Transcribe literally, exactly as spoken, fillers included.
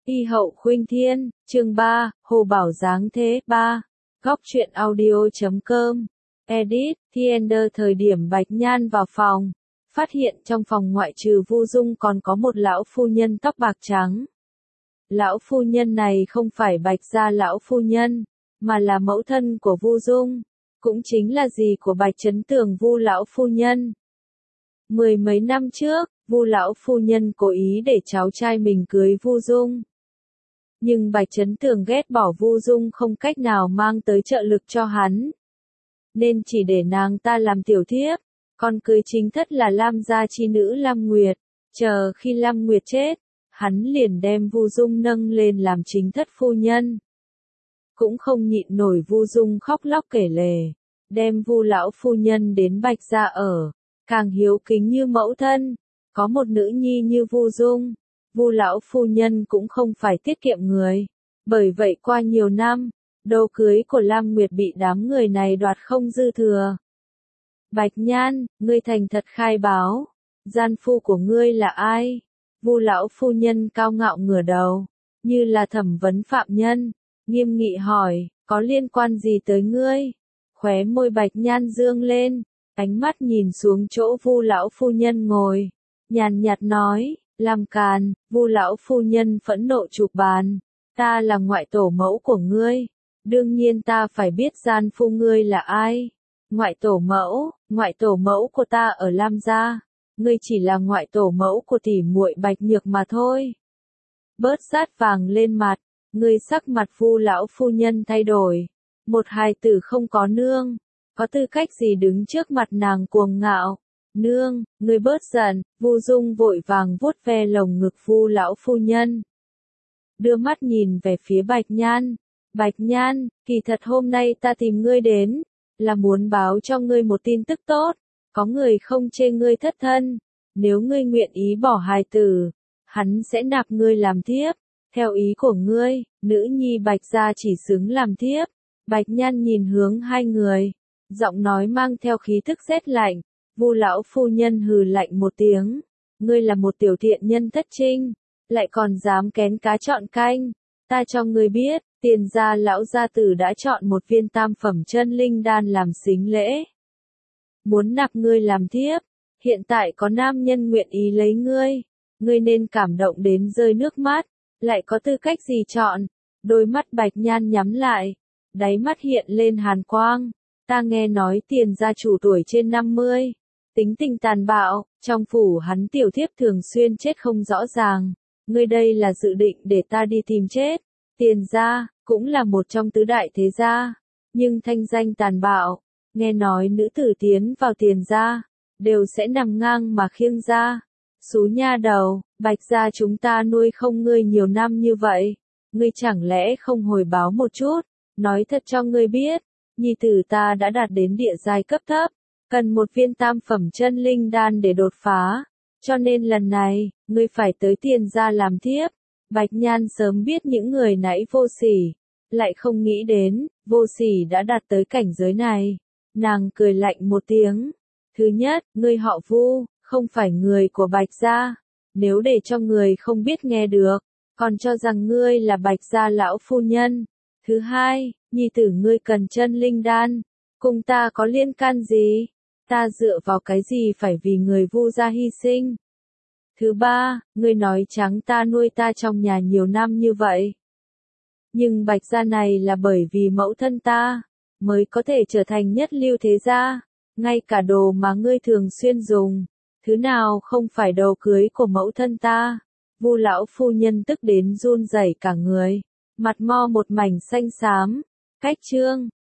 Y hậu khuynh thiên, chương ba, Hồ Bảo Giáng thế, ba. Góc truyện audio.com. Edit, Tiender thời điểm Bạch Nhan vào phòng. Phát hiện trong phòng ngoại trừ Vu Dung còn có một lão phu nhân tóc bạc trắng. Lão phu nhân này không phải Bạch gia lão phu nhân, mà là mẫu thân của Vu Dung. Cũng chính là dì của Bạch Chấn Tường Vu lão phu nhân. Mười mấy năm trước, Vu lão phu nhân cố ý để cháu trai mình cưới Vu Dung. Nhưng Bạch Chấn Tường ghét bỏ Vu Dung không cách nào mang tới trợ lực cho hắn. Nên chỉ để nàng ta làm tiểu thiếp, còn cưới chính thất là Lam gia chi nữ Lam Nguyệt. Chờ khi Lam Nguyệt chết, hắn liền đem Vu Dung nâng lên làm chính thất phu nhân. Cũng không nhịn nổi Vu Dung khóc lóc kể lể, đem Vu lão phu nhân đến Bạch gia ở, càng hiếu kính như mẫu thân, có một nữ nhi như Vu Dung. Vu lão phu nhân cũng không phải tiết kiệm người, bởi vậy qua nhiều năm, đồ cưới của Lam Nguyệt bị đám người này đoạt không dư thừa. Bạch Nhan, ngươi thành thật khai báo, gian phu của ngươi là ai? Vu lão phu nhân cao ngạo ngửa đầu, như là thẩm vấn phạm nhân, nghiêm nghị hỏi, có liên quan gì tới ngươi? Khóe môi Bạch Nhan dương lên, ánh mắt nhìn xuống chỗ Vu lão phu nhân ngồi, nhàn nhạt nói, làm càn. Vu lão phu nhân phẫn nộ chụp bàn, ta là ngoại tổ mẫu của ngươi, đương nhiên ta phải biết gian phu ngươi là ai. Ngoại tổ mẫu, ngoại tổ mẫu của ta ở Lam gia, ngươi chỉ là ngoại tổ mẫu của tỷ muội Bạch Nhược mà thôi. Bớt sát vàng lên mặt, ngươi sắc mặt Vu lão phu nhân thay đổi, một hài tử không có nương, có tư cách gì đứng trước mặt nàng cuồng ngạo? Nương, ngươi bớt giận. Vu Dung vội vàng vuốt ve lồng ngực Vu lão phu nhân, đưa mắt nhìn về phía Bạch Nhan. Bạch Nhan, kỳ thật hôm nay ta tìm ngươi đến, là muốn báo cho ngươi một tin tức tốt, có người không chê ngươi thất thân, nếu ngươi nguyện ý bỏ hài tử, hắn sẽ nạp ngươi làm thiếp, theo ý của ngươi, nữ nhi Bạch gia chỉ xứng làm thiếp. Bạch Nhan nhìn hướng hai người, giọng nói mang theo khí thức rét lạnh. Vu lão phu nhân hừ lạnh một tiếng, ngươi là một tiểu thiện nhân thất trinh, lại còn dám kén cá chọn canh, ta cho ngươi biết, Tiền gia lão gia tử đã chọn một viên tam phẩm chân linh đan làm sính lễ, muốn nạp ngươi làm thiếp, hiện tại có nam nhân nguyện ý lấy ngươi, ngươi nên cảm động đến rơi nước mắt, lại có tư cách gì chọn? Đôi mắt Bạch Nhan nhắm lại, đáy mắt hiện lên hàn quang, ta nghe nói Tiền gia chủ tuổi trên năm mươi. Tính tình tàn bạo, trong phủ hắn tiểu thiếp thường xuyên chết không rõ ràng, ngươi đây là dự định để ta đi tìm chết. Tiền gia, cũng là một trong tứ đại thế gia, nhưng thanh danh tàn bạo, nghe nói nữ tử tiến vào Tiền gia, đều sẽ nằm ngang mà khiêng ra. Xú nha đầu, Bạch gia chúng ta nuôi không ngươi nhiều năm như vậy, ngươi chẳng lẽ không hồi báo một chút, nói thật cho ngươi biết, nhi tử ta đã đạt đến địa giai cấp thấp. Cần một viên tam phẩm chân linh đan để đột phá, cho nên lần này, ngươi phải tới Tiền gia làm thiếp. Bạch Nhan sớm biết những người nãy vô sỉ, lại không nghĩ đến, vô sỉ đã đạt tới cảnh giới này. Nàng cười lạnh một tiếng. Thứ nhất, ngươi họ Vu, không phải người của Bạch gia, nếu để cho người không biết nghe được, còn cho rằng ngươi là Bạch gia lão phu nhân. Thứ hai, nhi tử ngươi cần chân linh đan, cùng ta có liên can gì? Ta dựa vào cái gì phải vì người Vu gia hy sinh? Thứ ba, ngươi nói trắng ta nuôi ta trong nhà nhiều năm như vậy. Nhưng Bạch gia này là bởi vì mẫu thân ta, mới có thể trở thành nhất lưu thế gia. Ngay cả đồ mà ngươi thường xuyên dùng, thứ nào không phải đồ cưới của mẫu thân ta? Vu lão phu nhân tức đến run rẩy cả người, mặt mo một mảnh xanh xám. Cách chương